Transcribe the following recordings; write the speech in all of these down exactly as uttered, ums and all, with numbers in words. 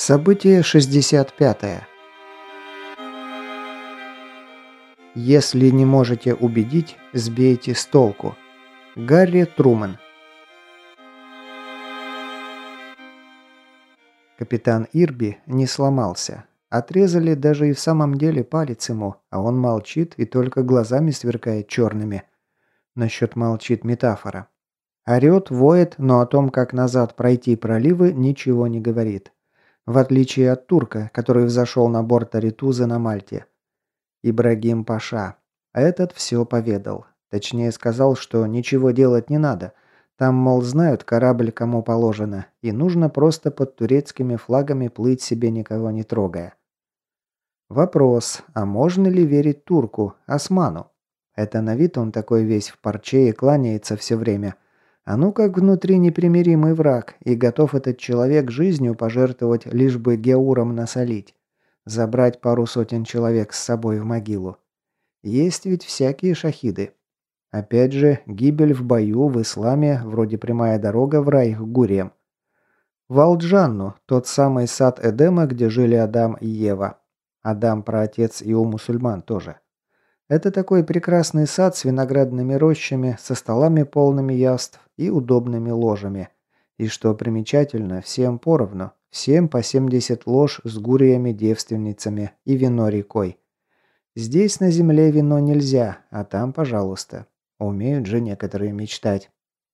Событие шестьдесят пятое. Если не можете убедить, сбейте с толку. Гарри Трумэн. Капитан Ирби не сломался. Отрезали даже и в самом деле палец ему, а он молчит и только глазами сверкает черными. Насчет молчит метафора. Орет, воет, но о том, как назад пройти проливы, ничего не говорит. В отличие от турка, который взошел на борт Аритузы на Мальте. Ибрагим Паша. Этот все поведал. Точнее сказал, что ничего делать не надо. Там, мол, знают корабль кому положено, и нужно просто под турецкими флагами плыть себе никого не трогая. Вопрос, а можно ли верить турку, осману? Это на вид он такой весь в парче и кланяется все время. А ну как внутри непримиримый враг, и готов этот человек жизнью пожертвовать, лишь бы Геуром насолить. Забрать пару сотен человек с собой в могилу. Есть ведь всякие шахиды. Опять же, гибель в бою в исламе, вроде прямая дорога в рай к гурьям. В Алджанну, тот самый сад Эдема, где жили Адам и Ева. Адам праотец и у мусульман тоже. Это такой прекрасный сад с виноградными рощами, со столами полными яств и удобными ложами. И что примечательно, всем поровну, всем по семьдесят лож с гуриями-девственницами и вино рекой. Здесь на земле вино нельзя, а там, пожалуйста. Умеют же некоторые мечтать.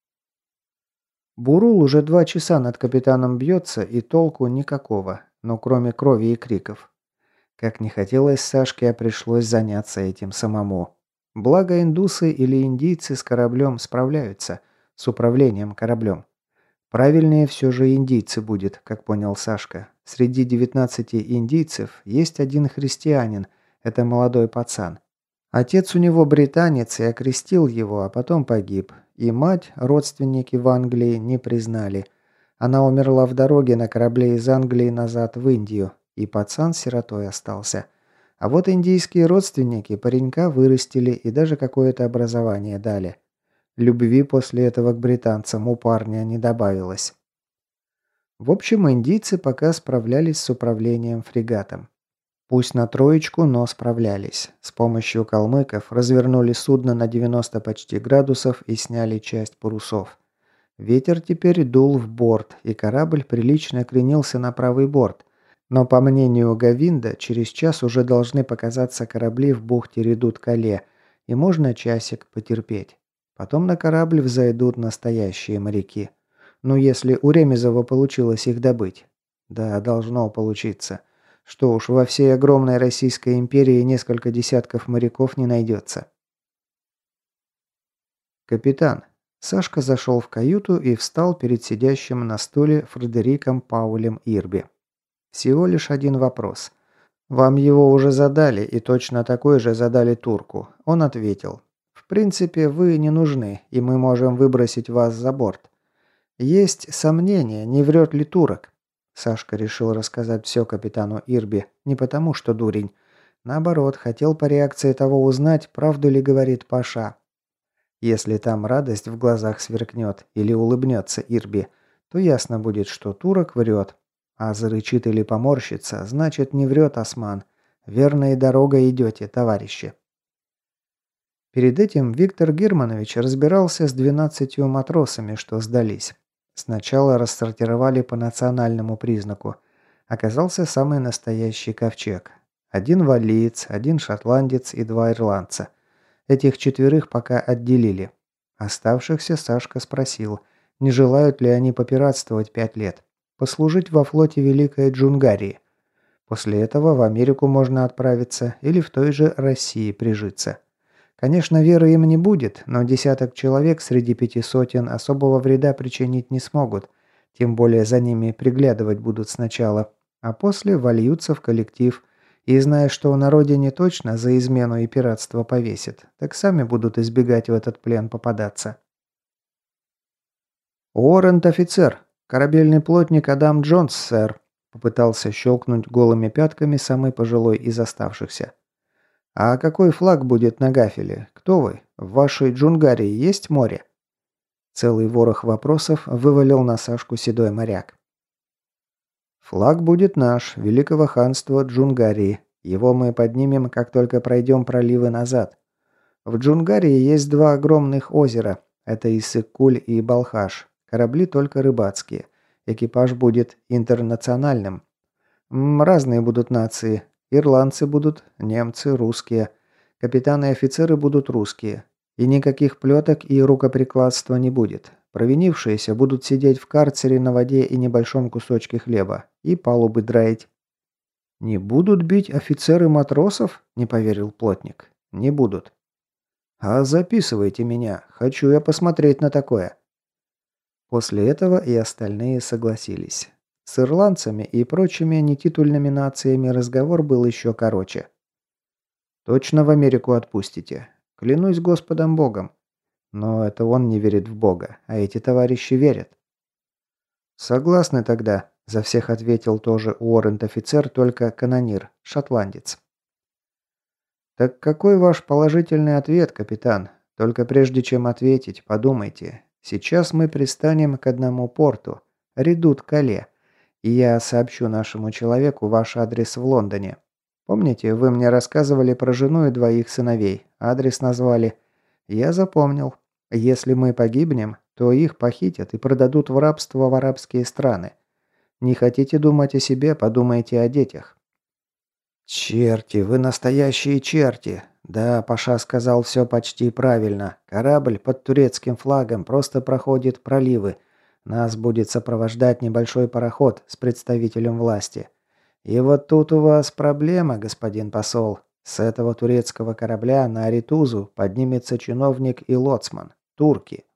Бурул уже два часа над капитаном бьется, и толку никакого, но кроме крови и криков. Как не хотелось Сашке, а пришлось заняться этим самому. Благо индусы или индийцы с кораблем справляются, с управлением кораблем. Правильнее все же индийцы будет, как понял Сашка. Среди девятнадцати индийцев есть один христианин, это молодой пацан. Отец у него британец и окрестил его, а потом погиб. И мать родственники в Англии не признали. Она умерла в дороге на корабле из Англии назад в Индию. И пацан сиротой остался. А вот индийские родственники паренька вырастили и даже какое-то образование дали. Любви после этого к британцам у парня не добавилось. В общем, индийцы пока справлялись с управлением фрегатом. Пусть на троечку, но справлялись. С помощью калмыков развернули судно на девяносто почти градусов и сняли часть парусов. Ветер теперь дул в борт, и корабль прилично кренился на правый борт. Но, по мнению Гавинда, через час уже должны показаться корабли в бухте Редут-Кале, и можно часик потерпеть. Потом на корабль взойдут настоящие моряки. Ну, если у Ремезова получилось их добыть. Да, должно получиться. Что уж, во всей огромной Российской империи несколько десятков моряков не найдется. «Капитан». Сашка зашел в каюту и встал перед сидящим на стуле Фредериком Паулем Ирби. Всего лишь один вопрос. Вам его уже задали, и точно такой же задали турку. Он ответил. В принципе, вы не нужны, и мы можем выбросить вас за борт. Есть сомнения, не врет ли турок. Сашка решил рассказать все капитану Ирби, не потому что дурень. Наоборот, хотел по реакции того узнать, правду ли говорит Паша. Если там радость в глазах сверкнет или улыбнется Ирби, то ясно будет, что турок врет. А зарычит или поморщится, значит, не врет осман. Верной дорогой идете, товарищи. Перед этим Виктор Германович разбирался с двенадцатью матросами, что сдались. Сначала рассортировали по национальному признаку. Оказался самый настоящий ковчег. Один валлиец, один шотландец и два ирландца. Этих четверых пока отделили. Оставшихся Сашка спросил, не желают ли они попиратствовать пять лет. Послужить во флоте Великой Джунгарии. После этого в Америку можно отправиться или в той же России прижиться. Конечно, веры им не будет, но десяток человек среди пяти сотен особого вреда причинить не смогут. Тем более за ними приглядывать будут сначала, а после вольются в коллектив. И зная, что на родине точно за измену и пиратство повесит, так сами будут избегать в этот плен попадаться. «Уоррент, офицер! Корабельный плотник Адам Джонс, сэр!» Попытался щелкнуть голыми пятками самый пожилой из оставшихся. «А какой флаг будет на гафеле? Кто вы? В вашей Джунгарии есть море?» Целый ворох вопросов вывалил на Сашку седой моряк. Флаг будет наш, Великого ханства Джунгарии. Его мы поднимем, как только пройдем проливы назад. В Джунгарии есть два огромных озера. Это Иссык-Куль и Балхаш. Корабли только рыбацкие. Экипаж будет интернациональным. М, разные будут нации. Ирландцы будут, немцы, русские. Капитаны и офицеры будут русские. И никаких плеток и рукоприкладства не будет. Провинившиеся будут сидеть в карцере на воде и небольшом кусочке хлеба. И палубы драить. «Не будут бить офицеры матросов?» – не поверил плотник. «Не будут». «А записывайте меня. Хочу я посмотреть на такое». После этого и остальные согласились. С ирландцами и прочими нетитульными нациями разговор был еще короче. «Точно в Америку отпустите? Клянусь Господом Богом». Но это он не верит в Бога, а эти товарищи верят. «Согласны тогда», – за всех ответил тоже уоррент-офицер, только канонир, шотландец. «Так какой ваш положительный ответ, капитан? Только прежде чем ответить, подумайте. Сейчас мы пристанем к одному порту, Редут-Кале, и я сообщу нашему человеку ваш адрес в Лондоне. Помните, вы мне рассказывали про жену и двоих сыновей, адрес назвали. Я запомнил. Если мы погибнем, то их похитят и продадут в рабство в арабские страны. Не хотите думать о себе, подумайте о детях». «Черти, вы настоящие черти!» «Да, Паша сказал все почти правильно. Корабль под турецким флагом просто проходит проливы. Нас будет сопровождать небольшой пароход с представителем власти. И вот тут у вас проблема, господин посол. С этого турецкого корабля на Аритузу поднимется чиновник и лоцман. Турки.